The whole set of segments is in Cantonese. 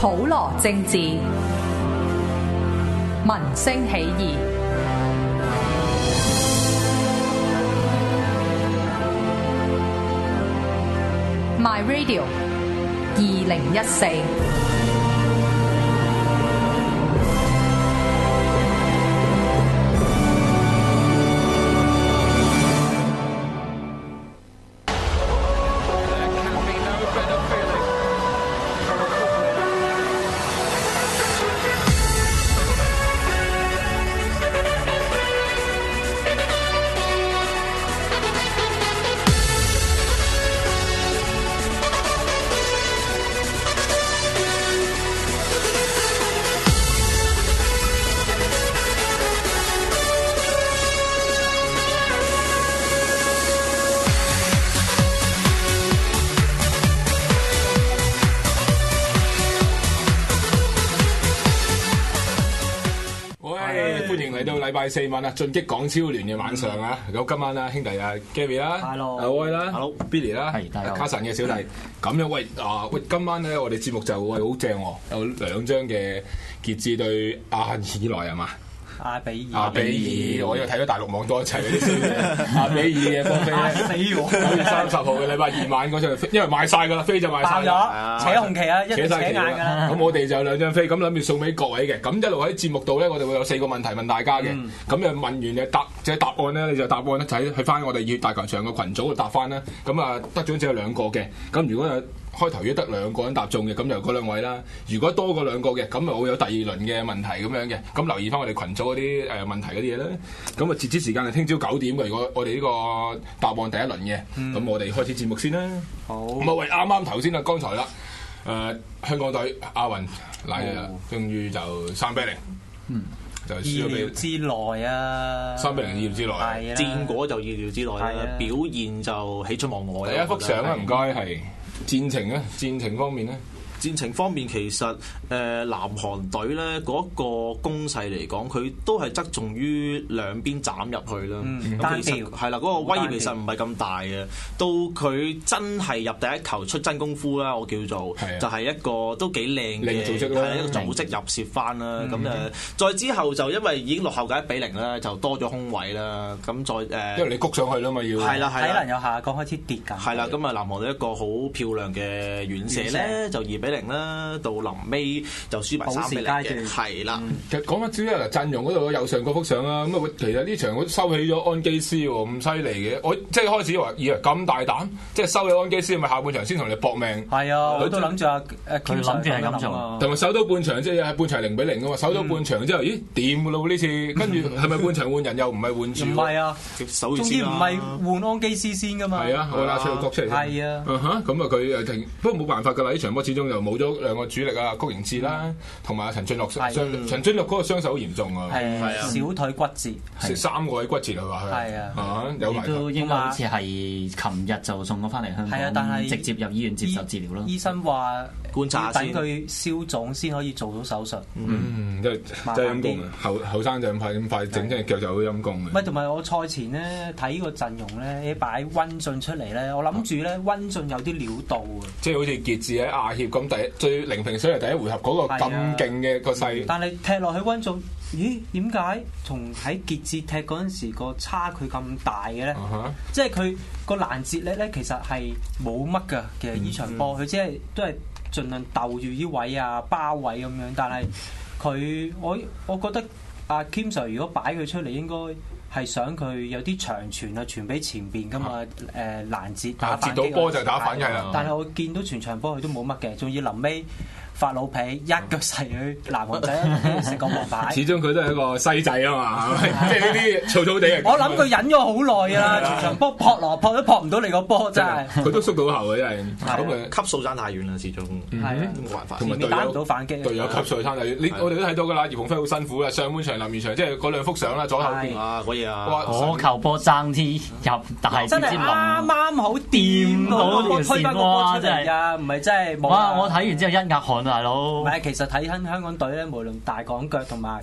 普羅政治，民聲起義。My Radio 2014。 禮拜四晚啊，進擊港超聯嘅晚上啊，咁今晚啊，兄弟啊 Gary 啦，阿威啦 ，Billy 啦，卡神嘅小弟，咁樣喂，今晚咧我哋節目就好正喎，有兩張嘅傑志對阿爾萊係嘛？阿比爾，我又睇咗大陸網多一齊嗰啲先。阿比爾嘅波飛咧，9月30號嘅禮拜二晚嗰場，因為賣晒㗎啦，飛就賣晒啦， 扯紅旗啊，一扯硬㗎啦。 咁我哋就有兩張飛，咁諗住送俾各位嘅。咁一路喺節目度咧，我哋會有4個問題問大家嘅。咁就問完嘅答案咧，你就答案咧就喺翻我哋熱血大球場嘅群組度答翻啦。咁啊，得獎只有2個嘅。咁如果有開頭如果得2個人答中嘅，咁就嗰2位啦。如果多過2個嘅，咁就會有第2輪嘅問題咁樣嘅。咁留意翻我哋群組嗰啲問題嗰啲嘢啦。咁啊，截止時間係聽朝9點嘅。如果我哋呢個答案第1輪嘅，咁我哋開始節目先啦。好。咁啊，喂，啱頭先啊，剛才啦，香港隊亞運嗱，終於就3-0，就輸咗俾意料之內啊 ！3-0意料之內， 戰果就意料之內啦，表現就喜出望外。 第一幅相啊，唔該係戰情啊，戰情方面咧。 戰情方面，其實南韓隊咧嗰個攻勢嚟講，佢都係側重於兩邊斬入去啦。咁其實係啦，嗰個威脅其實唔係咁大嘅。到佢真係入第一球出真功夫啦，我叫做就係一個都幾靚嘅組織啦，係一個組織入攝翻啦。咁再之後就因為已經落後嘅1-0啦，就多咗空位啦。咁再因為你谷上去啦嘛，要係啦，體能又下降開始跌緊。 係啦，咁啊南韓隊一個好漂亮嘅遠射咧，就2-0啦，到臨尾就輸埋3-0嘅，係啦。 其實講翻少少嗱，陣容嗰度右上嗰幅相啦，咁啊，其實呢場我收起咗安基斯喎，咁犀利嘅。我即係開始話，以為咁大膽，即係收起安基斯，咪下半場先同你搏命。 係啊，我都諗住佢諗住係咁做， 同埋守到半場，即係喺半場0-0㗎嘛，守到半場之後，咦掂㗎咯呢次，跟住係咪半場換人又唔係換住？ 唔係啊， 守終於唔係換安基斯先㗎嘛。 係啊，我拉出個角出嚟。 係啊， 咁啊佢停，不過冇辦法㗎啦，呢場波始終又冇咗2個主力啊，谷盈志啦，同埋陳俊樂。陳俊樂嗰個傷手好嚴重啊， 係啊，小腿骨折， 食3個位骨折啊話係啊， 有埋都應該好似係琴日就送咗翻嚟香港， 但係直接入醫院接受治療咯。 醫生話觀察等佢消腫先可以做到手術。 真係陰功啊！後生就咁快整隻腳就好陰功嘅。 唔係，同埋我賽前咧睇個陣容咧，擺溫進出嚟咧，我諗住咧溫進有啲料到啊！ 即係好似傑志喺亞協咁最零平水嚟第1回合嗰個咁勁嘅個勢。 但係踢落去溫進，咦？點解同喺傑志踢嗰陣時個差距咁大嘅咧？即係佢個攔截力咧，其實係冇乜㗎。其實呢場波佢只係都係盡量鬥住呢位啊、包位咁樣，但係我覺得阿 Kim Sir 如果擺佢出嚟，應該係想佢有啲長傳啊，傳俾前邊㗎嘛。攔截打反擊， 接到波就打反擊啦。 但係我見到全場波佢都冇乜嘅，仲要臨尾發老脾一腳射佢南韓仔食個黃牌。 始終佢都係一個西仔啊嘛，即係呢啲燥燥地。 我諗佢忍咗好耐啊，全場波撲落撲都撲唔到你個波，真係。 佢都縮到後嘅真係。 咁級數爭太遠啦，始終冇辦法。 同埋打唔到反擊， 隊友級數爭太遠。我哋都睇到㗎啦，葉鴻輝好辛苦啦，上半場、臨完場，即係嗰2幅相啦，左後邊啊嗰嘢啊， 嗰球波爭啲入，但係真係啱啱好掂到條線喎，真係唔係真係冇。 哇！我睇完之後一額汗啊，大佬。 唔係，其實睇香港隊咧，無論大港腳同埋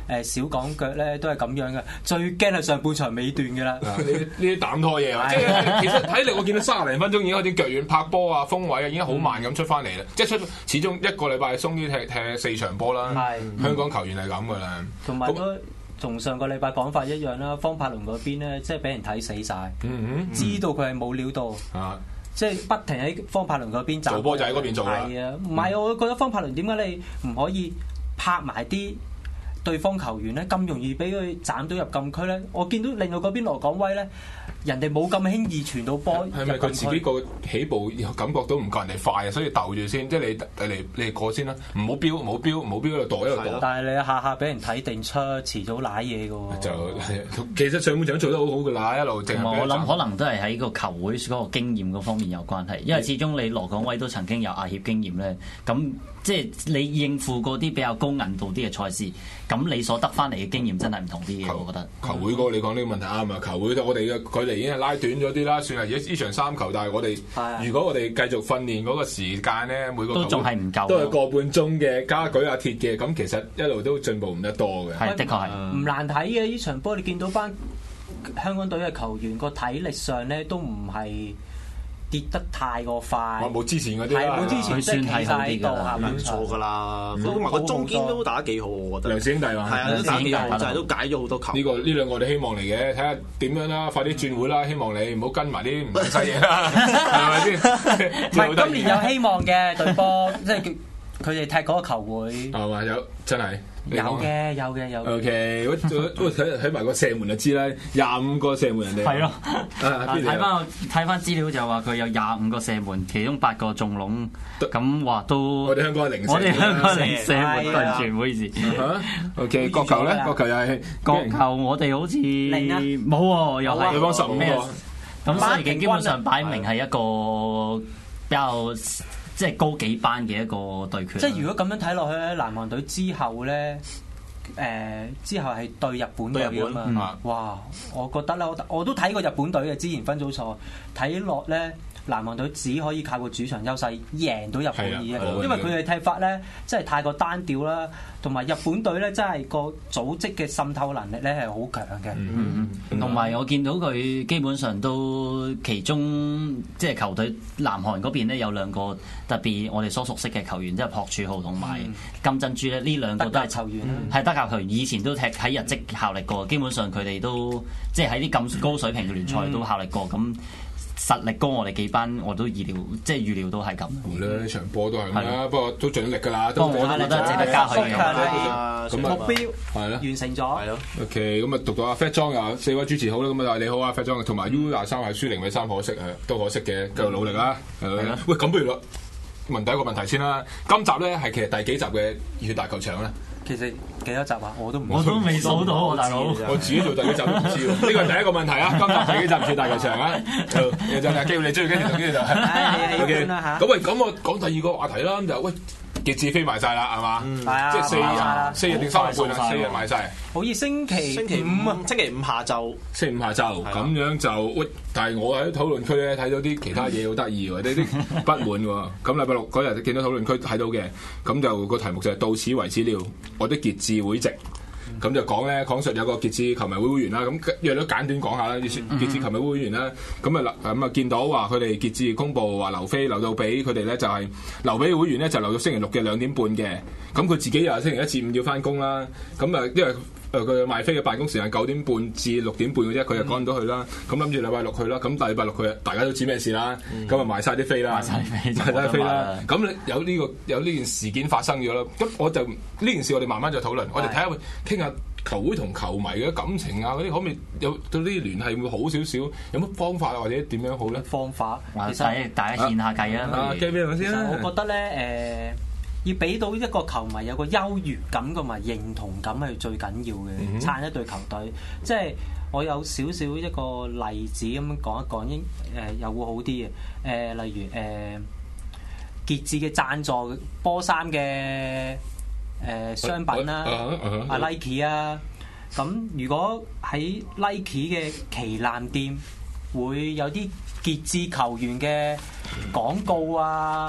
小港腳咧都係咁樣嘅，最驚係上半場尾段嘅啦。 呢啲膽拖嘢啊！即係其實睇嚟我見到30零分鐘已經開始腳軟拍波啊、風位啊，已經好慢咁出翻嚟啦。即係出始終一個禮拜鬆啲踢4場波啦。香港球員係咁噶啦。同埋都同上個禮拜講法一樣啦，方柏倫嗰邊咧即係俾人睇死晒，知道佢係冇料到。即係不停喺方柏倫嗰邊做波就喺嗰邊做啦。 係啊，唔係我覺得方柏倫點解你唔可以拍埋啲對方球員咧？咁容易俾佢斬到入禁區咧？我見到另外嗰邊羅廣威咧，人哋冇咁輕易傳到波。 係咪佢自己個起步感覺都唔夠人哋快啊？所以鬥住先，即係你嚟過先啦，唔好飆，唔好喺度墮。 但係你下下俾人睇定出，遲早瀨嘢嘅喎。 就其實上半場做得好好㗎啦，一路我諗可能都係喺個球會嗰個經驗嗰方面有關係，因為始終你羅廣威都曾經有亞協經驗咧，咁即係你應付過啲比較高韌度啲嘅賽事，咁你所得翻嚟嘅經驗真係唔同啲嘅，我覺得。 球會嗰個你講呢個問題啱啊！球會我哋嘅距離已經係拉短咗啲啦，算係而家呢場3球，但係我哋如果我哋繼續訓練嗰個時間咧，每個都仲係唔夠， 都係個半鐘嘅，加舉下鐵嘅，咁其實一路都進步唔得多嘅。 係的確係唔難睇嘅呢場波，你見到班香港隊嘅球員個體力上咧都唔係跌得太過快， 冇之前嗰啲啦， 冇之前即係企晒喺度， 唔錯㗎啦。同埋個中堅都打得幾好，我覺得。 梁氏兄弟話係啊，都打得幾好，就係都解咗好多球。 呢兩個我哋希望嚟嘅，睇下點樣啦，快啲轉會啦！希望你唔好跟埋啲唔使嘢啦，係咪先？ 唔係今年有希望嘅隊波，即係佢哋踢嗰個球會係嘛？有真係。 有嘅。 O K， 我睇埋個射門就知啦，25個射門人哋。 係咯，睇翻資料就話佢有25個射門，其中8個中籠，咁話都我哋香港係零射。 我哋香港零射門對唔住，唔好意思。 O K，國球咧，國球又係國球，我哋好似冇喎，又係對方15個。 咁所以基本上擺明係一個比較。即係高幾班嘅一個對決。 即係如果咁樣睇落去咧，南韓隊之後咧，之後係對日本隊啊嘛。哇！我覺得咧，我都睇過日本隊嘅之前分組賽，睇落咧，南韓隊只可以靠個主場優勢贏到日本嘅，因為佢哋踢法咧真係太過單調啦，同埋日本隊咧真係個組織嘅滲透能力咧係好強嘅。 同埋我見到佢基本上都其中即係球隊南韓嗰邊咧有2個特別我哋所熟悉嘅球員，即係朴柱浩同埋金珍珠咧，呢2個都係球員，係德甲球員，以前都踢喺日職效力過，基本上佢哋都即係喺啲咁高水平嘅聯賽都效力過咁。實力高我哋幾班，我都預料都係咁。 呢場波都係咁啦，不過都盡力㗎啦。 我覺得值得加佢嘅目標係咯， 完成咗。係咯。 OK，咁啊讀到阿 Fat John 啊，4位主持好啦，咁啊你好啊 Fat John，同埋 U23係輸0比3，可惜都可惜嘅，繼續努力啦。喂，咁不如問第一個問題先啦。今集咧係其實第幾集嘅熱血大球場咧？ 其實幾多集啊？我都未數到，大佬。 我自己做第幾集都唔知喎。呢個係第一個問題啊！今集第幾集熱血大球場啊？就係機會你追住跟住就係。OK，咁喂，咁我講第二個話題啦，就喂。傑志飛埋晒啦，係嘛？ 係啊， 即係4日定3日半啊？4日買晒。 好似星期五下晝， 星期五下晝咁樣就喂，但係我喺討論區咧睇到啲其他嘢好得意喎，啲不滿喎。咁禮拜6嗰日見到討論區睇到嘅，咁就個題目就係到此為止了，我的傑志會籍。咁就講述有個傑志球迷會員啦，咁約咗簡短講下啦，傑志球迷會員啦，咁啊見到話佢哋傑志公佈話留飛留到俾佢哋咧，就係留俾會員咧就留到星期6嘅2點半嘅，咁佢自己又係星期1至5要翻工啦，咁啊因為佢賣飛嘅辦公時間9點半至6點半嘅啫，佢就趕唔到去啦，咁諗住禮拜6去啦，咁禮拜6佢大家都知咩事啦，咁啊賣晒啲飛啦，賣晒飛啦，咁有呢件事件發生咗啦，咁我就呢件事我哋慢慢再討論，我哋睇下傾下球會同球迷嘅感情啊嗰啲可唔可以有對呢啲聯繫會好少少？有乜方法啊或者點樣好咧？ 方法其實大家獻下計啊！ 計俾我先啦。 我覺得咧要俾到一個球迷有個優越感同埋認同感係最緊要嘅，撐一隊球隊。即係我有少少一個例子咁樣講一講，又會好啲嘅。例如傑志嘅贊助波衫嘅商品啦，阿 Nike 啊，咁如果喺 Nike 嘅旗艦店會有啲傑志球員嘅廣告啊，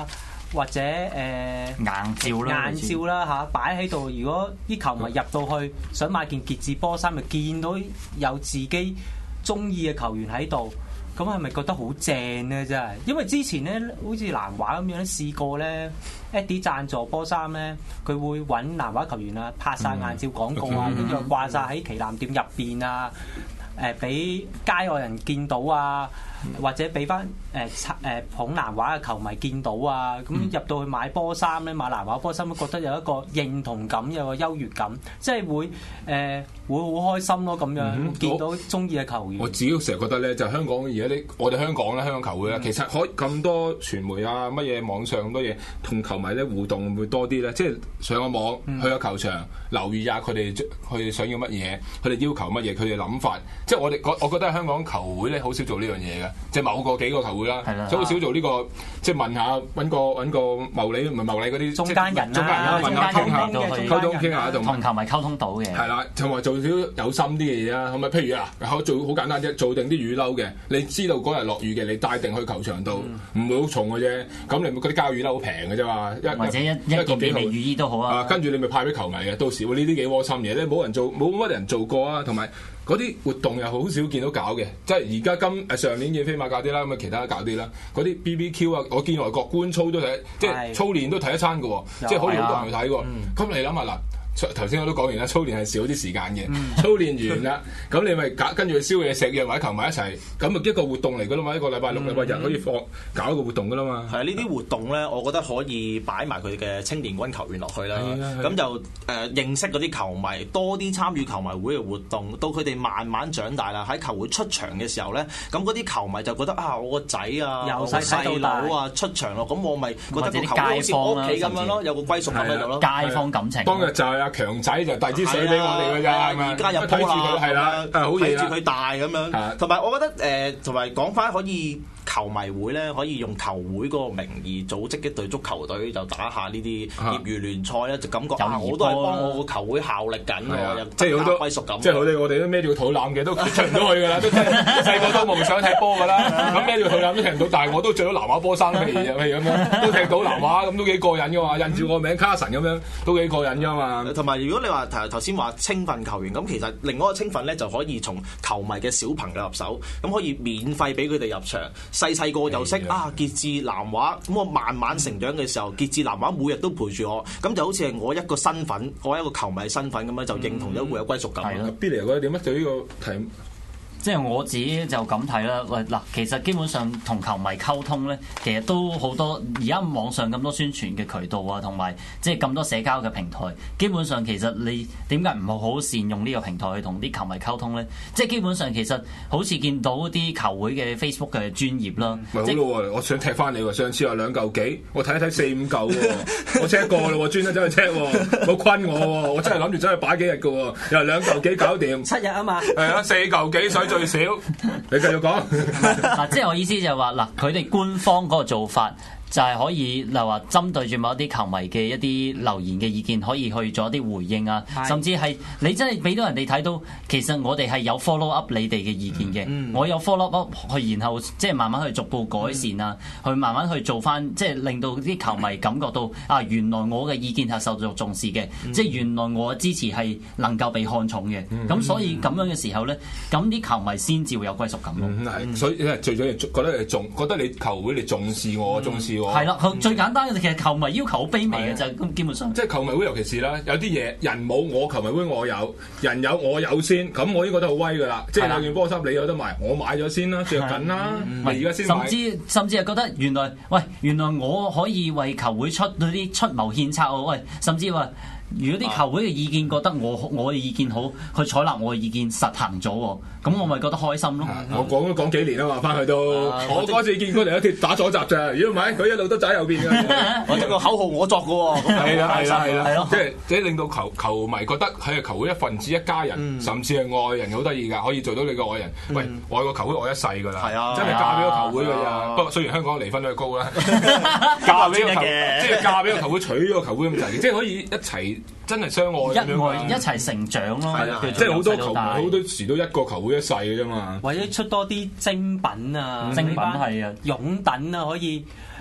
或者硬照啦嚇，擺喺度。如果啲球迷入到去想買件傑志波衫，咪見到有自己中意嘅球員喺度，咁係咪覺得好正咧？真係，因為之前咧好似南華咁樣試過咧 ，Eddie 贊助波衫咧，佢會揾南華球員啊拍晒硬照廣告啊，跟住掛晒喺旗艦店入邊啊，俾街外人見到啊。或者俾翻捧南華嘅球迷見到啊，咁入到去買波衫咧，買南華波衫都覺得有一個認同感，有個優越感，即係會好開心咯咁樣，見到中意嘅球員。 我自己成日覺得咧，就香港而家我哋香港咧，香港球會咧，其實可以咁多傳媒啊，乜嘢網上咁多嘢，同球迷咧互動會多啲咧，即係上個網去個球場留意下佢哋想要乜嘢，佢哋要求乜嘢，佢哋諗法。即係我覺得香港球會咧好少做呢樣嘢嘅。即係某幾個球會啦，所以好少做呢個，即係問下揾個牟利唔係牟利嗰啲中間人啦，問下傾下溝通傾下同球迷溝通到嘅。係啦，同埋做少有心啲嘅嘢啦，係咪？譬如做好簡單啫，做定啲雨褸嘅，你知道嗰日落雨嘅，你帶定去球場度，唔會好重嘅啫。咁你嗰啲膠雨褸好平嘅啫嘛， 或者一件美雨衣都好啊。 跟住你咪派俾球迷嘅，到時呢啲幾窩心嘢咧，冇乜人做過啊，同埋。嗰啲活動又好少見到搞嘅，即係而家上年嘅飛馬搞啲啦，咁啊其他搞啲啦，嗰啲 BBQ 啊，我見外國官操都睇，即係操練都睇一餐嘅喎，即係可以好多人去睇喎。咁你諗下嗱。頭先我都講完啦，操練係少啲時間嘅，操練完啦，咁你咪跟住去燒嘢食，約埋啲球迷一齊，咁咪一個活動嚟噶啦嘛，一個禮拜六、禮拜日可以搞一個活動噶啦嘛。係啊， 呢啲活動咧，我覺得可以擺埋佢嘅青年軍球員落去啦，咁就認識嗰啲球迷，多啲參與球迷會嘅活動，到佢哋慢慢長大啦，喺球會出場嘅時候咧，咁嗰啲球迷就覺得我個仔啊，我細佬啊出場咯，咁我咪覺得個球會好似我屋企咁樣咯，有個歸屬感喺度咯， 街坊感情。 當日就係強仔就遞支水俾我哋㗎咋， 而家入波啦，係啦，睇住佢大咁樣。同埋我覺得同埋講翻可以球迷會咧，可以用球會嗰個名義組織一隊足球隊，就打下呢啲業餘聯賽咧，就感覺我都係幫我個球會效力緊喎， 即係好多歸屬感。即係我哋都孭住個肚腩嘅，都出唔到去㗎啦，都細個都夢想踢波㗎啦。咁孭住個肚腩都踢唔到，但係我都着到南華波衫，譬如咁樣都踢到南華，咁都幾過癮㗎嘛，印住我名卡神咁樣都幾過癮㗎嘛。 同埋如果你話頭先話青訓球員，咁其實另外一個青訓咧就可以從球迷嘅小朋友入手，咁可以免費俾佢哋入場。細個就識傑志南華，咁我慢慢成長嘅時候，傑志南華每日都陪住我，咁就好似係我一個身份，我一個球迷身份咁樣，就認同咗會有歸屬感。 Billy覺得點啊？對呢個題目。 即係我自己就咁睇啦，喂嗱，其實基本上同球迷溝通咧，其實都好多而家網上咁多宣傳嘅渠道啊，同埋即係咁多社交嘅平台，基本上其實你點解唔好好善用呢個平台去同啲球迷溝通咧？即係基本上其實好似見到啲球會嘅 Facebook 嘅專頁啦， 咪好咯喎！我想踢翻你喎，上次話2嚿幾，我睇一睇4-5嚿喎，我 check 過啦喎，專登走去 check 喎，冇昆我喎，我真係諗住走去擺幾日嘅喎，又係2嚿幾搞掂 ，7日啊嘛， 係啊，4嚿幾水最少，你繼續講。 嗱，即係我意思就係話嗱，佢哋官方嗰個做法。就係可以，例如話針對住某一啲球迷嘅一啲留言嘅意見，可以去做一啲回應啊，甚至係你真係俾到人哋睇到，其實我哋係有 follow up 你哋嘅意見嘅，我有 follow up 去，然後即係慢慢去逐步改善啊，去慢慢去做翻，即係令到啲球迷感覺到啊，原來我嘅意見係受到重視嘅，即係原來我嘅支持係能夠被看重嘅，咁所以咁樣嘅時候咧，咁啲球迷先至會有歸屬感咯。 所以最緊要覺得你球會你重視我，重視。 係啦，最簡單嘅其實球迷要求好卑微嘅就咁，基本上即係球迷會，尤其是啦，有啲嘢人冇我球迷會我有，人有我有先，咁我已經覺得好威噶啦。即係兩件波衫你有得賣，我買咗先啦，着緊啦，咪而家先買。 甚至係覺得原來我可以為球會出啲出謀獻策喎，喂，甚至話。如果啲球會嘅意見覺得我嘅意見好，去採納我嘅意見實行咗喎，咁我咪覺得開心咯。 我講幾年啦嘛，翻去都我嗰次見佢哋一打左閘咋，如果唔係佢一路都走喺右邊嘅。 我將個口號我作嘅喎。 係啦，即係令到球迷覺得係球會一份子一家人，甚至係愛人好得意㗎，可以做到你個愛人。喂，愛個球會愛一世㗎啦。係啊，真係嫁俾個球會㗎咋。不過雖然香港離婚率高啦，嫁俾個球即係嫁俾個球會，娶咗個球會咁滯，即係可以一齊。真係相愛一齊成長咯， 即係好多球迷好多時都一個球會一世嘅啫嘛。 或者出多啲精品啊， 精品係啊， 擁躉啊，可以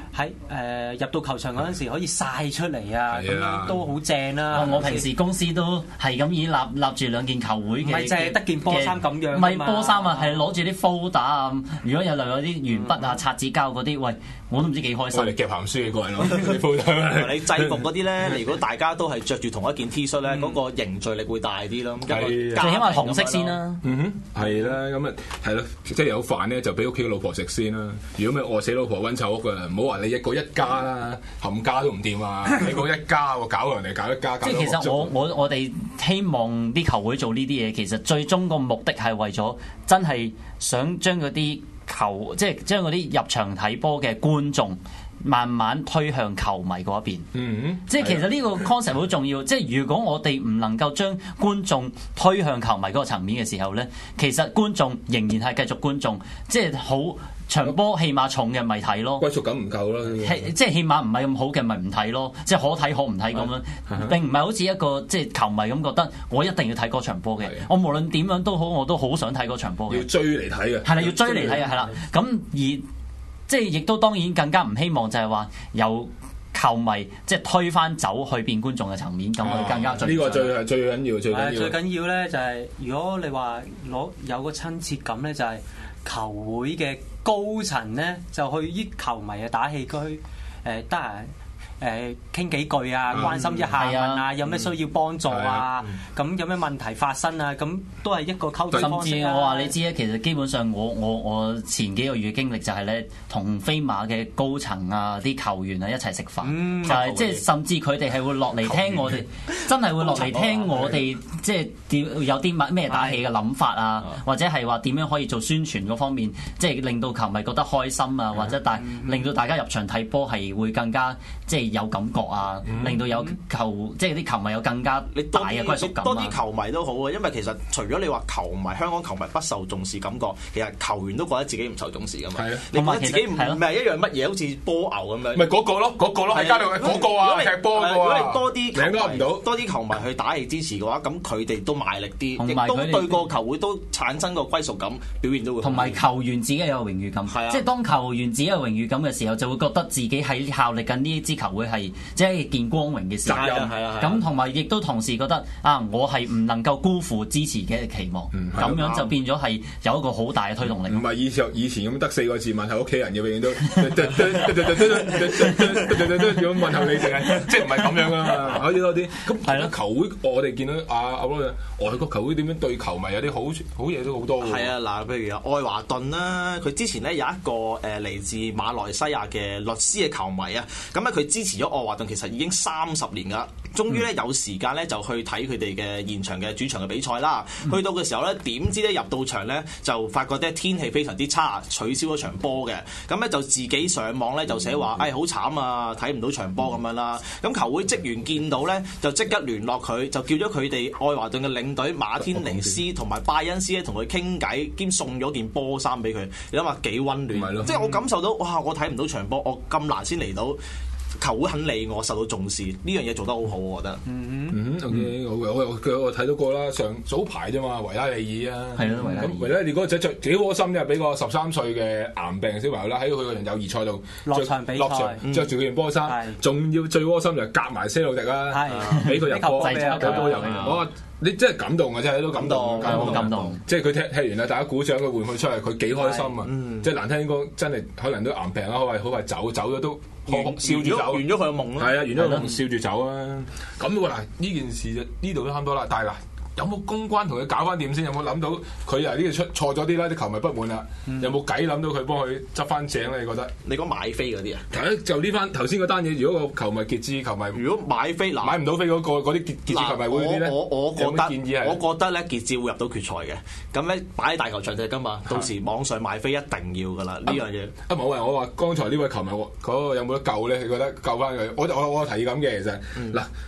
喺入到球場嗰陣時可以曬出嚟啊，咁樣都好正啦。 我平時公司都係咁已立住兩件球會嘅， 唔係淨係得件波衫咁樣。 唔係波衫啊，係攞住啲 folder 啊。如果有例如啲鉛筆啊、擦紙膠嗰啲，喂，我都唔知幾開心。 你夾鹹書嘅個人攞你制服嗰啲咧，如果大家都係着住同一件 T 恤咧，嗰個凝聚力會大啲咯。 最起碼紅色先啦。 係啦，咁啊係咯，即係有飯咧就俾屋企嘅老婆食先啦。如果咪餓死老婆溫臭屋㗎，唔好話你一個一家啦，冚家都唔掂啊！你個一家喎，搞人哋搞一家， 即係其實我哋希望啲球會做呢啲嘢，其實最終個目的係為咗真係想將嗰啲即係將嗰啲入場睇波嘅觀眾慢慢推向球迷嗰一邊。即係其實呢個 concept 好重要。即係如果我哋唔能夠將觀眾推向球迷嗰個層面嘅時候咧，其實觀眾仍然係繼續觀眾，即係好。場波起碼重嘅咪睇咯， 歸屬感唔夠咯， 即係起碼唔係咁好嘅咪唔睇咯，即係可睇可唔睇咁樣，並唔係好似一個即係球迷咁覺得我一定要睇嗰場波嘅，我無論點樣都好，我都好想睇嗰場波嘅， 要追嚟睇嘅， 係啦，要追嚟睇嘅，係啦，咁而即係亦都當然更加唔希望就係話有球迷即係推翻走去變觀眾嘅層面，咁我哋更加呢個最緊要，最緊要咧就係如果你話有個親切感咧，就係球會嘅高層咧就去啲球迷嘅打氣區，得閒傾幾句啊，關心一下問啊，有咩需要幫助啊，咁有咩問題發生啊，咁都係一個溝通方式。 甚至我話你知咧，其實基本上我前幾個月嘅經歷就係咧，同飛馬嘅高層啊、啲球員啊一齊食飯，就係即係甚至佢哋係會落嚟聽我哋，真係會落嚟聽我哋即係有啲咩打氣嘅諗法啊，或者係話點樣可以做宣傳嗰方面，即係令到球迷覺得開心啊，或者令到大家入場睇波係會更加即係有感覺啊，令到有即係啲球迷有更加大嘅歸屬感啊。 多啲球迷都好啊，因為其實除咗你話香港球迷不受重視感覺，其實球員都覺得自己唔受重視噶嘛。係啊，你覺得自己唔係一樣乜嘢，好似波牛咁樣。 咪嗰個咯，喺街度嗰個啊，踢波嗰個啊。如果你多啲球迷去打氣支持嘅話，咁佢哋都賣力啲，亦都對個球會都產生個歸屬感，表現都會。 同埋球員自己有榮譽感，即係當球員自己有榮譽感嘅時候，就會覺得自己喺效力緊呢一支球會係即係件光榮嘅事。咁同埋亦都同時覺得我係唔能夠辜負支持嘅期望，咁樣就變咗係有一個好大嘅推動力。唔係以前咁得4個字問候屋企人嘅，永遠都咁問候你哋，即係唔係咁樣噶嘛？可以多啲。咁係啦，球會我哋見到外國球會點樣對球迷有啲好嘢都好多㗎。 係啊，嗱，譬如愛華頓啦，佢之前咧有一個嚟自馬來西亞嘅律師嘅球迷啊，咁咧佢支持咗愛華頓，其實已經30年㗎，終於咧有時間咧就去睇佢哋嘅現場嘅主場嘅比賽啦。去到嘅時候咧，點知咧入到場咧就發覺咧天氣非常之差，取消咗場波嘅。咁咧就自己上網咧就寫話，好慘啊，睇唔到場波咁樣啦。咁球會職員見到咧就即刻聯絡佢，就叫咗佢哋愛華頓嘅領隊馬天尼斯同埋拜恩斯咧同佢傾偈，兼送咗件波衫俾佢。你諗下幾溫暖，即係我感受到哇！我睇唔到場波，我咁難先嚟到。球會肯理我，受到重視，呢樣嘢做得好好，我覺得。 OK，我睇到過啦，早排啫嘛，維拉利爾啊， 係咯， 維拉利爾嗰個仔着幾窩心啫，俾個13歲嘅癌病小朋友啦，喺佢個友誼賽度落場比賽， 着住佢件波衫，仲要最窩心就夾埋些路迪啦，俾佢入波，俾波入。你真係感動啊！真係都感動， 好感動。 即係佢踢完啦，大家鼓掌，佢換佢出嚟，佢幾開心啊！即係難聽講，真係可能都癌病啦，好快走咗都笑住走， 完咗佢嘅夢啦。 係啊，完咗個夢，笑住走啊！咁嗱，呢件事呢度都差唔多啦。但係嗱，有冇公關同佢搞翻掂先？有冇諗到佢呢個出錯咗啲啦？啲球迷不滿啦，有冇計諗到佢幫佢執翻正咧？你覺得？ 你講買飛嗰啲啊？ 就呢番頭先嗰單嘢，如果個球迷傑志球迷， 如果買飛買唔到飛嗰啲傑志球迷會嗰啲咧， 我覺得咧傑志會入到決賽嘅。咁咧擺喺大球場就係今日，到時網上買飛一定要噶啦呢樣嘢。冇啊！我話剛才呢位球迷嗰個有冇得救咧？你覺得救翻佢？我提議咁嘅其實嗱。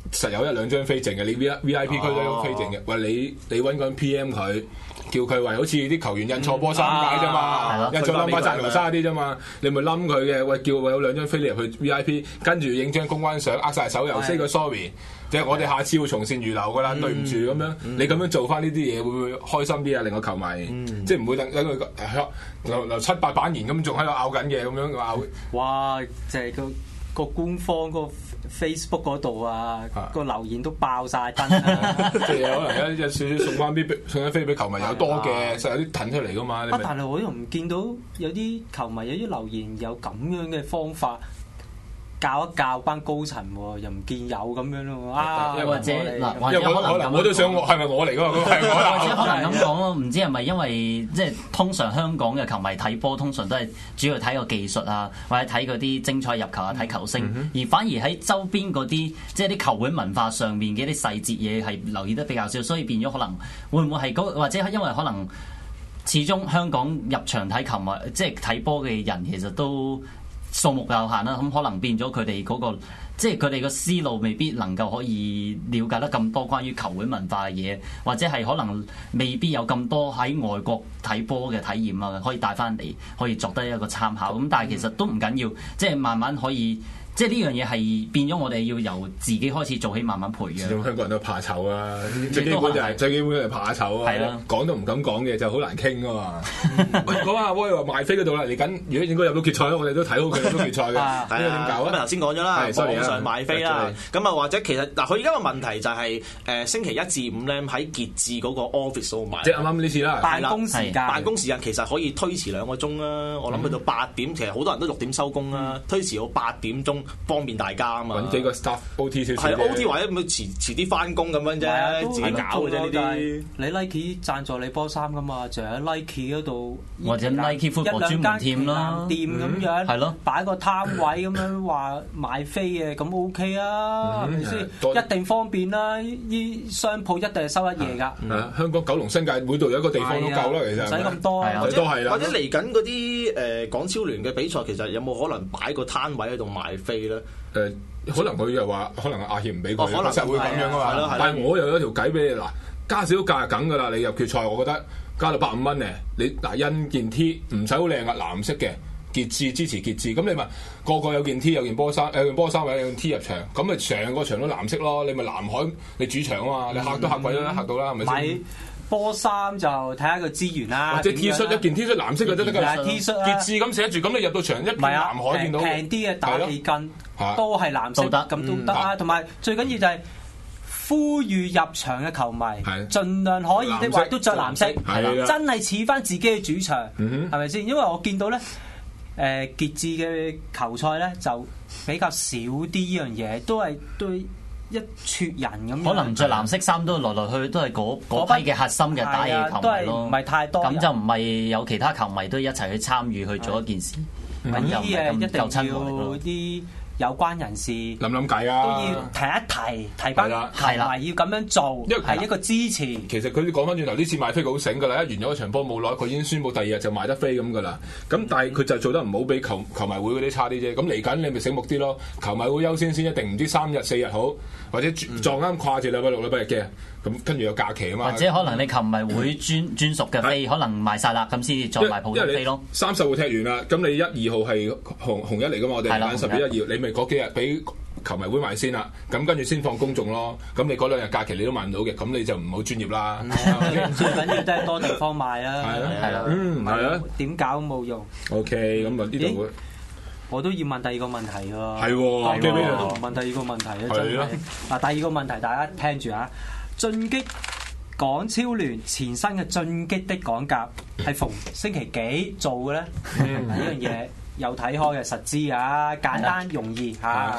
實有一兩張飛剩嘅，你 VIP 區都有飛剩嘅。喂，你揾個人 PM 佢，叫佢為好似啲球員印錯波3解啫嘛，印錯冧扎羅沙啲啫嘛，你咪冧佢嘅。喂，叫佢有2張飛你入去 VIP， 跟住影張公關相，握晒手又 say 個 sorry。即係我哋下次會從善如流噶啦，對唔住咁樣，你咁樣做翻呢啲嘢會唔會開心啲啊？令個球迷即係唔會等佢留7、8版言咁，仲喺度拗緊嘅咁樣拗。 哇！就係個官方個 Facebook 嗰度啊，個留言都爆晒燈啊！ 即係可能有少少送一飛俾球迷有多嘅，實有啲騰出嚟噶嘛。 但係我又唔見到有啲球迷有啲留言有咁樣嘅方法。教一教班高層喎，又唔見有咁樣咯或者可能我都想係咪我嚟㗎嘛？或者可能咁講咯，唔知係咪因為即係通常香港嘅球迷睇波，通常都係主要睇個技術啊，或者睇嗰啲精彩入球啊，睇球星，而反而喺周邊嗰啲即係啲球會文化上面嘅啲細節嘢係留意得比較少，所以變咗可能會唔會係或者因為可能始終香港入場睇球迷即係睇波嘅人其實都數目有限啦，咁可能變咗佢哋嗰個，即係佢哋個思路未必能夠可以了解得咁多關於球會文化嘅嘢，或者係可能未必有咁多喺外國睇波嘅體驗啊，可以帶翻嚟，可以作得一個參考。咁但係其實都唔緊要，即係慢慢可以。即係呢樣嘢係變咗，我哋要由自己開始做起，慢慢培養。 香港人都怕醜啊，最基本就係怕醜啊。講都唔敢講嘅就好難傾啊嘛。喂，講下威話賣飛嗰度啦，嚟緊如果應該入到決賽咧，我哋都睇好佢入到決賽嘅。呢個點搞啊？ 咁頭先講咗啦，網上賣飛啦。咁啊或者其實嗱，佢而家個問題就係星期1至5咧喺傑志嗰個 office 度賣。 即係啱啱呢次啦。 辦公時間其實可以推遲2個鐘啦。我諗去到8點，其實好多人都6點收工啦，推遲到8點鐘。方便大家啊嘛， 揾幾個 staff OT 少少係 OT 或者咁遲啲翻工咁樣啫，自己搞嘅啫呢啲。 你 Nike 贊助你波衫噶嘛，就喺 Nike 嗰度或者 Nike football 專門店啦， 店咁樣係咯，擺個攤位咁樣話買飛嘅，咁 OK 啊，係咪先？一定方便啦，啲商鋪一定係收一夜㗎。 香港九龍新界每度有一個地方都夠啦，其實唔使咁多， 都係啦。 或者嚟緊嗰啲港超聯嘅比賽，其實有冇可能擺個攤位喺度賣飛咧？ 可能佢又話，可能亞協唔俾佢， 可能實會咁樣啊嘛。但係我又有條計俾你嗱，加少價梗㗎啦。你入決賽，我覺得加到150蚊咧。你嗱印件 T 唔使好靚啊，藍色嘅傑志支持傑志。咁你咪個個有件 T 有件波衫，有件波衫或者有件 T 入場，咁咪成個場都藍色咯。你咪南海你主場啊嘛，你嚇都嚇鬼啦，嚇到啦，係咪先？ 波衫就睇下個資源啦， 或者 T 恤一件 T 恤藍色嘅都得㗎。 T 恤傑志咁寫住，咁你入到場一片南海見到平啲嘅打氣巾都係藍色，咁都得啊。同埋最緊要就係呼籲入場嘅球迷，盡量可以的話都着藍色，真係似翻自己嘅主場，係咪先？因為我見到咧，傑志嘅球賽咧就比較少啲呢樣嘢，都係一撮人咁， 可能着藍色衫都來來去去都係嗰批嘅核心嘅打氣球迷咯， 唔係太多。咁就唔係有其他球迷都一齊去參與去做一件事。 呢啲嘢一定要啲有關人士諗計啊， 都要提一提翻球迷要咁樣做，因為係一個支持。 其實佢講翻轉頭，呢次賣飛好醒㗎啦，一完咗一場波冇耐，佢已經宣布第2日就賣得飛咁㗎啦。咁但係佢就做得唔好，比球迷會嗰啲差啲啫。咁嚟緊你咪醒目啲咯，球迷會優先一定唔知3日4日好，或者撞啱跨住禮拜6禮拜日嘅。咁跟住有假期啊嘛， 或者可能你球迷會專屬嘅飛，可能賣晒啦，咁先至再賣普通飛咯。 30號踢完啦，咁你1、2號係紅一嚟噶嘛？我哋11、12，你咪嗰幾日俾球迷會賣先啦，咁跟住先放公眾咯。咁你嗰2日假期你都賣唔到嘅，咁你就唔好專業啦。 最緊要都係多地方賣啦， 係啦， 係啊， 點搞都冇用。 OK，咁啊呢度我都要問第2個問題喎。 係喎， 都唔問第2個問題啊，真係。嗱，第2個問題大家聽住啊。進擊港超聯前身嘅進擊的港甲係逢星期幾做嘅咧？呢樣嘢有睇開嘅實知啊，簡單容易嚇。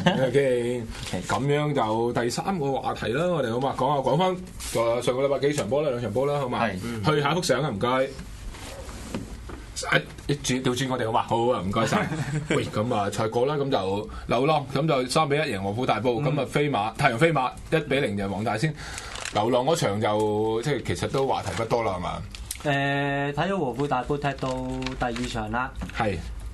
OK，咁樣就第3個話題啦，我哋好嘛？講翻上個禮拜幾場波啦，2場波啦，好嘛？去下幅相啊，唔該。調轉我哋好嘛？好啊，唔該晒。喂，咁啊賽果啦，咁就流浪，咁就3-1贏黃埔大埔，咁啊飛馬太陽飛馬1-0就黃大仙。流浪嗰場就即係其實都話題不多啦，係嘛？ 睇咗黃埔大埔踢到第2場啦。 係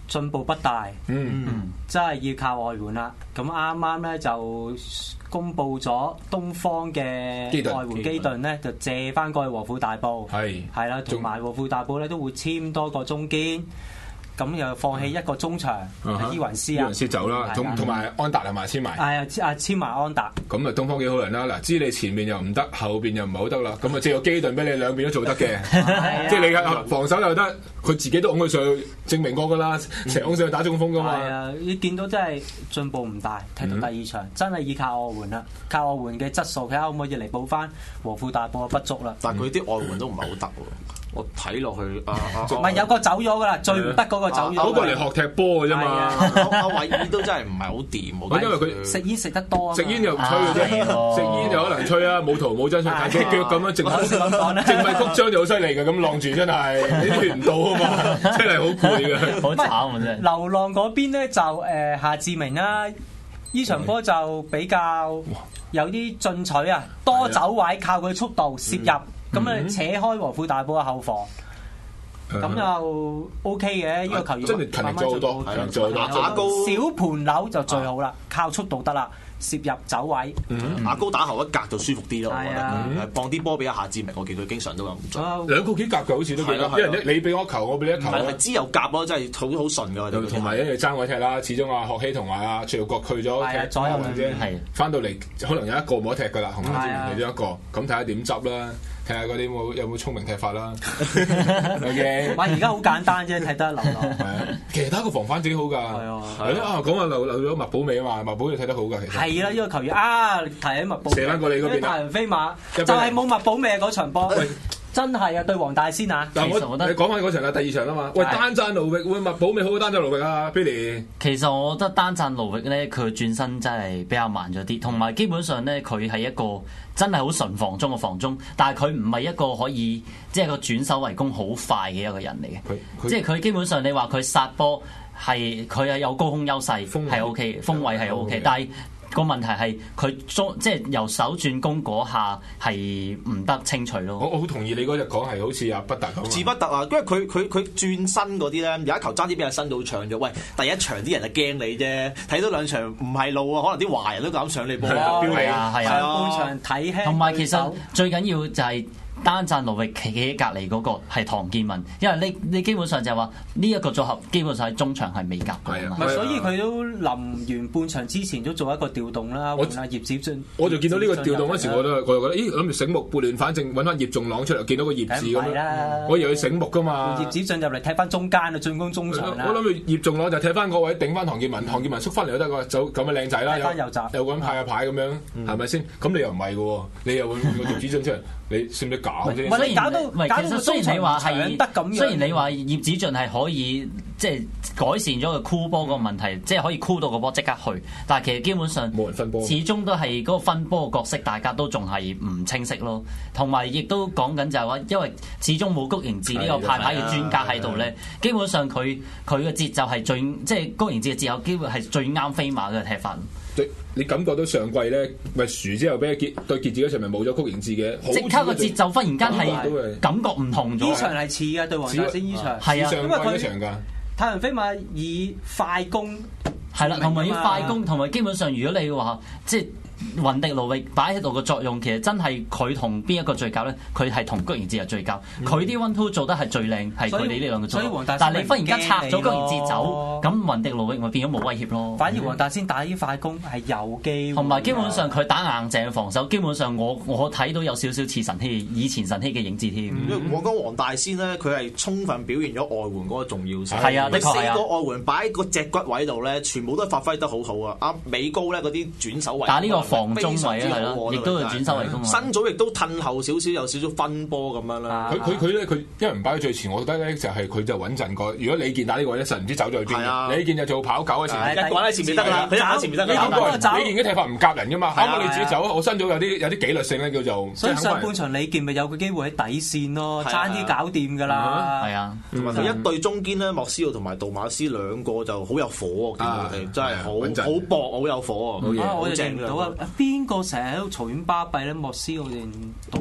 進步不大，真係要靠外援啦。咁啱啱咧就公布咗東方嘅外援基頓咧，就借翻過去和富大埔，係啦，同埋和富大埔咧都會簽多個中堅。咁又放棄一個中場，伊雲斯啊， 伊雲斯走啦，同埋安達係埋簽埋， 係啊，簽埋安達。 咁啊，東方幾好人啦！嗱，知你前面又唔得，後邊又唔係好得啦，咁啊借個基頓俾你兩邊都做得嘅，即係你嘅防守又得，佢自己都拱佢上去證明過噶啦，成日拱上去打中鋒噶嘛。 係啊，你見到真係進步唔大，踢到第二場真係依靠外援啦，靠外援嘅質素睇下可唔可以嚟補翻和富大埔嘅不足啦。 但係佢啲外援都唔係好得喎。我睇落去唔係有個走咗噶啦，最唔得嗰個走咗。 嗰個嚟學踢波嘅啫嘛。 阿韋爾都真係唔係好掂， 因為佢食煙食得多， 食煙又唔吹嘅啫，食煙就可能吹啊，冇圖冇真相，但隻腳咁樣直咪曲張就好犀利嘅，咁晾住真係你啲血唔到啊嘛，真係好攰嘅， 好慘啊真係。 流浪嗰邊咧就夏志明啦，呢場波就比較有啲進取啊，多走位，靠佢速度攝入。咁啊，扯開和富大埔嘅後防，咁就 O K 嘅呢個球員， 真係勤力咗好多，勤力咗好多。 小盤樓就最好啦，靠速度得啦，攝入走位。 阿高打後一格就舒服啲咯，我覺得。放啲波俾阿夏志明，我見佢經常都有唔錯。 兩個幾格嘅好似都幾得，一人你俾我一球，我俾你一球。 係知有夾咯，真係好順㗎。 同埋因為爭位踢啦，始終阿學希同埋阿徐耀國去咗踢左右啫，翻到嚟可能有一個冇得踢㗎啦，同夏志明其中一個，咁睇下點執啦。睇下嗰啲有冇聰明踢法啦。OK， 而家好簡單啫，睇得流浪。 係啊，其實打個防反幾好㗎。係啊，講話漏咗麥寶美啊嘛，麥寶美睇得好㗎，其實。係啦，呢個球員啊，提起麥寶美。 射翻過你嗰邊。 太陽飛馬就係冇麥寶美嗰場波。真係啊，對黃大仙啊！ 嗱，你講翻嗰場啦，第二場啊嘛。喂，單贊盧域會麥寶美好過單贊盧域啊 ，Billy。 其實我覺得單贊盧域咧，佢轉身真係比較慢咗啲，同埋基本上咧，佢係一個真係好純防中嘅防中，但係佢唔係一個可以即係個轉守為攻好快嘅一個人嚟嘅。即係佢基本上你話佢殺波係佢係有高空優勢，係 OK，鋒位係 OK，但係。個問題係佢即係由守轉攻嗰下係唔得清脆咯。 我好同意你嗰日講係好似阿不特咁。 自不特啊，因為佢轉身嗰啲咧，有一球爭啲俾人伸到場咗。喂，第一場啲人係驚你啫，睇到兩場唔係路啊，可能啲華人都敢上你波。 係啊， 上半場睇輕。 同埋其實最緊要就係。單贊盧域企喺隔離嗰個係唐建文，因為你基本上就係話呢一個組合基本上喺中場係未夾嘅嘛。 所以佢都臨完半場之前都做一個調動啦，換阿葉子俊。 我就見到呢個調動嗰時，我就覺得，咦，諗住醒目撥亂反正揾翻葉仲朗出嚟，見到個葉字咁樣，我以為佢醒目噶嘛。 葉子俊入嚟踢翻中間啊，進攻中場啦。 我諗住葉仲朗就踢翻個位頂翻唐建文，唐建文縮翻嚟就得個，就咁嘅靚仔啦，又咁派下牌咁樣，係咪先？咁你又唔係嘅喎，你又換個葉子俊出嚟。你識唔識搞啫？ 唔係你搞到， 其實雖然你話係，雖然你話葉子俊係可以即係改善咗個箍波個問題，即係可以箍到個波即刻去，但係其實基本上冇人分波， 始終都係嗰個分波嘅角色，大家都仲係唔清晰咯。同埋亦都講緊就係話，因為始終冇谷盈志呢個派牌嘅專家喺度咧，基本上佢嘅節奏係最即係谷盈志嘅節奏，基本係最啱飛馬嘅踢法。 你感覺到上季咧，咪輸之後俾對傑志嗰場咪冇咗谷盈志嘅， 即刻個節奏忽然間係感覺唔同咗。 呢場係似嘅對黃大仙呢場， 係啊， 因為佢太陽飛馬以快攻係啦，同埋以快攻，同埋基本上如果你話即係。雲迪盧域擺喺度嘅作用，其實真係佢同邊一個最夾咧？佢係同谷盈志係最夾。佢啲 1-2 做得係最靚，係佢哋呢兩個做。但係你忽然間拆咗谷盈志走，咁雲迪盧域咪變咗冇威脅咯。 反而黃大仙打啲快攻係有機會。 同埋基本上佢打硬淨防守，基本上我睇到有少少似神希以前神希嘅影子添。 我講黃大仙咧，佢係充分表現咗外援嗰個重要性。 係啊，的確係啊。 四個外援擺喺個脊骨位度咧，全部都發揮得好好啊！阿美高咧嗰啲轉手位。 但係呢個防中位啊，係咯，亦都係轉手為攻。 新組亦都褪後少少，有少少分波咁樣啦。 佢咧，佢因為唔擺喺最前，我覺得咧就係佢就穩陣過。如果李健打呢個位，一陣唔知走咗去邊。李健就做跑狗嘅前， 一個喺前面得啦，佢喺前面得啦。 李健嘅踢法唔夾人噶嘛，啱啱你自己走。我新組有啲紀律性咧，叫做。 所以上半場李健咪有個機會喺底線咯，差啲搞掂㗎啦。 係啊， 同埋佢一對中堅咧，莫斯奧同埋杜馬斯兩個就好有火啊！見佢哋真係好搏，好有火啊！ 我認唔到啊！邊個成日喺度嘈冤巴閉咧？莫斯奧定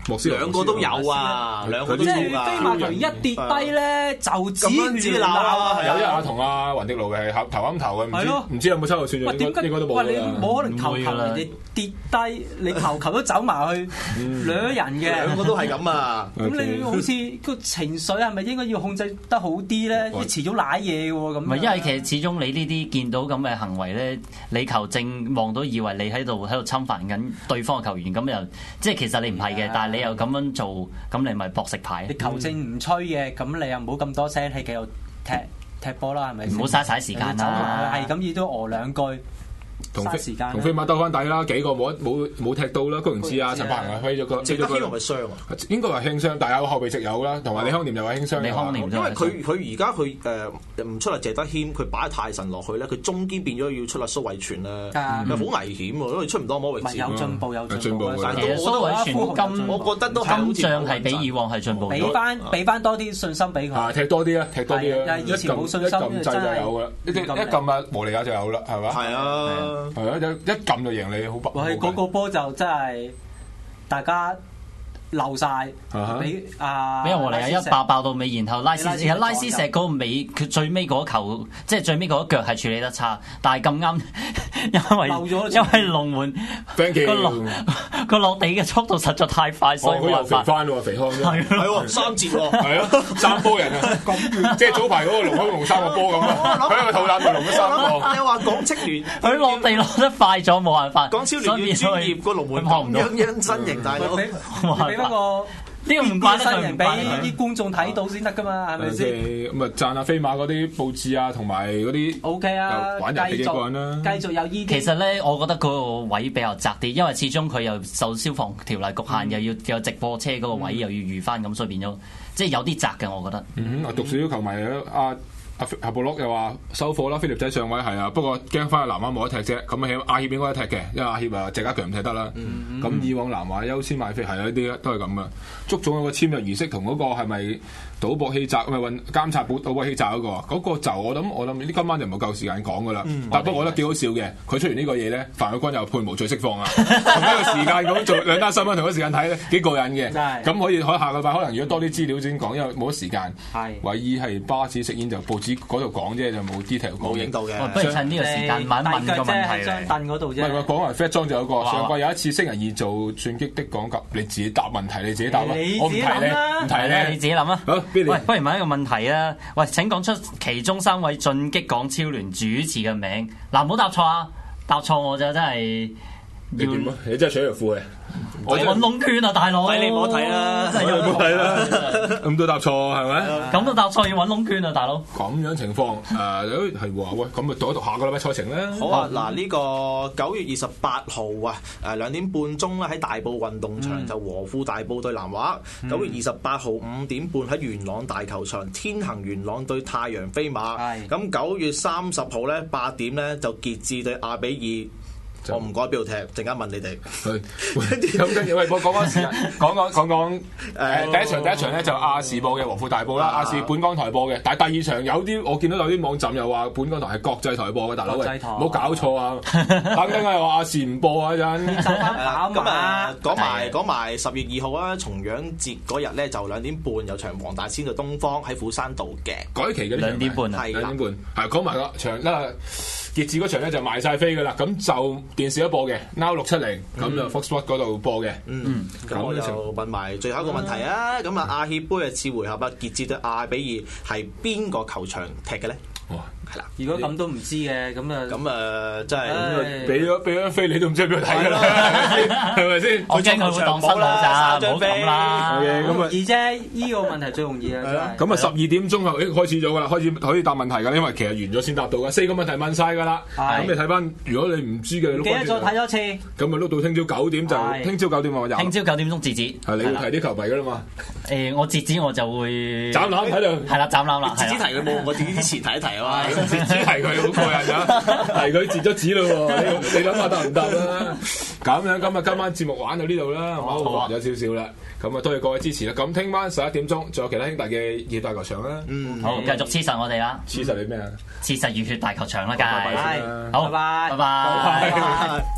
莫斯兩個都有啊，兩個都有飛馬球員一跌低咧就指鬧啊！ 有一下同阿雲迪路嘅頭啱頭嘅，唔知有冇抽到算咗？應該都冇啦。 喂，你冇可能球人哋跌低，你球都走埋去兩人嘅， 兩個都係咁啊！ 咁你好似個情緒係咪應該要控制得好啲咧？你遲早賴嘢嘅喎咁。 唔係，因為其實始終你呢啲見到咁嘅行為咧，你球證望到以為你喺度侵犯緊對方嘅球員，咁又即係其實你唔係嘅，但係你又咁樣做，咁你咪搏食牌。 你球證唔吹嘅，咁你又唔好咁多聲氣繼續踢波啦，係咪？ 唔好嘥晒時間啦， 係咁，亦都餓兩句。 同飛馬鬥翻底啦，幾個冇踢到啦，高榮志啊、陳柏恒啊，揮咗個。謝德謙係咪傷啊？應該話輕傷，但係有後備席有啦，同埋李康廉又話輕傷。 李康廉因為佢而家佢唔出嚟謝德謙，佢擺泰臣落去咧，佢中堅變咗要出阿蘇偉全啦，又好危險喎，因為出唔到摩域治。 有進步， 但係蘇偉全我覺得都係今仗係比以往係進步。 俾翻多啲信心俾佢。 踢多啲啊！踢多啲啊！ 以前冇信心， 一撳掣就有噶，一撳啊，無利亞就有啦，係嘛？ 係啊。 係啊，一撳就贏你，好白。 喂，嗰個波就真係大家漏晒，俾我嚟啊！一爆到尾，然後拉斯石嗰個尾，佢最尾嗰球，即係最尾嗰腳係處理得差，但係咁啱，因為龍門個落地嘅速度實在太快，所以佢又肥翻喎，肥康係喎，3節喎， 係啊，三波人啊，即係早排嗰個龍開龍3個波咁啊，佢個肚腩咪龍咗3個。 你話港青聯佢落地落得快咗，冇辦法。 港超聯要專業個龍門咁樣身形大佬。 不過呢個唔怪得佢唔俾啲觀眾睇到先得噶嘛，係咪先？ 咁啊，讚下飛馬嗰啲佈置啊，同埋嗰啲 OK 啊， 玩遊戲幾個人啦。 繼續有依啲。 其實咧，我覺得嗰個位比較窄啲，因為始終佢又受消防條例局限，又要有直播車嗰個位又要預翻，咁所以變咗即係有啲窄嘅，我覺得。 我讀少要求埋阿布洛又話收貨啦，菲力仔上位係啊，不過驚翻去南華冇得踢啫，咁起阿協應該得踢嘅，因為阿協啊隻一腳唔踢得啦。咁以往南華優先買飛係有啲都係咁噶。足總有個簽約儀式同嗰個係咪賭博欺詐咪運監察賭博欺詐嗰個就我諗呢今晚就唔係夠時間講噶啦。但不過我覺得幾好笑嘅，佢出完呢個嘢咧，范海軍又判無罪釋放啊，同一個時間咁做兩單新聞同一個時間睇咧，幾過癮嘅。咁可以下個禮拜可能如果多啲資料先講，因為冇乜時間。唯一係巴士食煙就報紙嗰度講啫，就冇 detail 講。 冇影到嘅。 不如趁呢個時間問一問個問題張凳嗰度啫。 唔係講埋 Fat 裝就有個上季有一次星人二做轉擊的講及，你自己答問題，你自己答啦。我唔提咧，唔提咧， 你自己諗啊。 好，喂， 不如問一個問題啊！喂，請講出其中3位進擊港超聯主持嘅名。嗱，唔好答錯啊！答錯我就真係你點啊？你真係取條褲嘅。 我揾窿圈啊，大佬！ 你唔好睇啦， 唔好睇啦，咁都答錯係咪？ 咁都答錯要揾窿圈啊，大佬！ 咁樣情況係喎，喂，咁咪讀一讀下個禮拜賽程咧。 好啊，嗱呢個9月28號啊，2點半鐘啦，喺大埔運動場就和富大埔對南華。9月28號5點半喺元朗大球場天恒元朗對太陽飛馬。咁9月30號咧8點咧就傑志對亞比爾。我唔講喺邊度踢，陣間問你哋。 咁跟住喂，我講時間，講第一場咧就亞視播嘅和富大埔啦，亞視本港台播嘅。但係第二場有啲我見到有啲網站又話本港台係國際台播嘅，大佬，唔好搞錯啊！等陣又話亞視唔播啊陣。 咁啊，講埋10月2號啊，重陽節嗰日咧就2點半有場黃大仙對東方喺斧山道嘅。 改期嘅 2點半啊 ，2點半係講埋個場啦。傑志嗰場咧就賣晒飛噶啦，咁就電視都播嘅 Now 670，咁就 Fox Sports 嗰度播嘅。 咁我就問埋最後一個問題啊，咁亞協杯嘅次回合啊，傑志對亞比爾係邊個球場踢嘅咧？係啦， 如果咁都唔知嘅，咁真係俾咗飛你都唔知喺邊度睇㗎啦，係咪先？ 我驚佢會當新路咋，唔好咁啦。 咁容易啫，呢個問題最容易啊！ 咁啊12點鐘後開始咗㗎啦，開始可以答問題㗎，因為其實完咗先答到㗎，4個問題問晒㗎啦。咁你睇翻，如果你唔知嘅， 記得再睇多次。 咁咪碌到聽朝9點就聽朝9點我有。 聽朝9點鐘截止。 係你會提啲球迷㗎啦嘛？ 我截止我就會斬攬喺度。 係啦，斬攬啦。 截止提佢冇，我自己之前提一提啊嘛。 截止提佢好過癮啊！係佢截咗止咯喎，你諗下得唔得啦？咁樣咁啊，今晚節目玩到呢度啦，好有少少啦。咁啊，多謝各位支持啦。咁聽晚11點鐘，仲有其他兄弟嘅熱血大球場啦。 好，繼續黐實我哋啦。 黐實你咩啊？ 黐實熱血大球場啦，梗係。 好， 拜拜。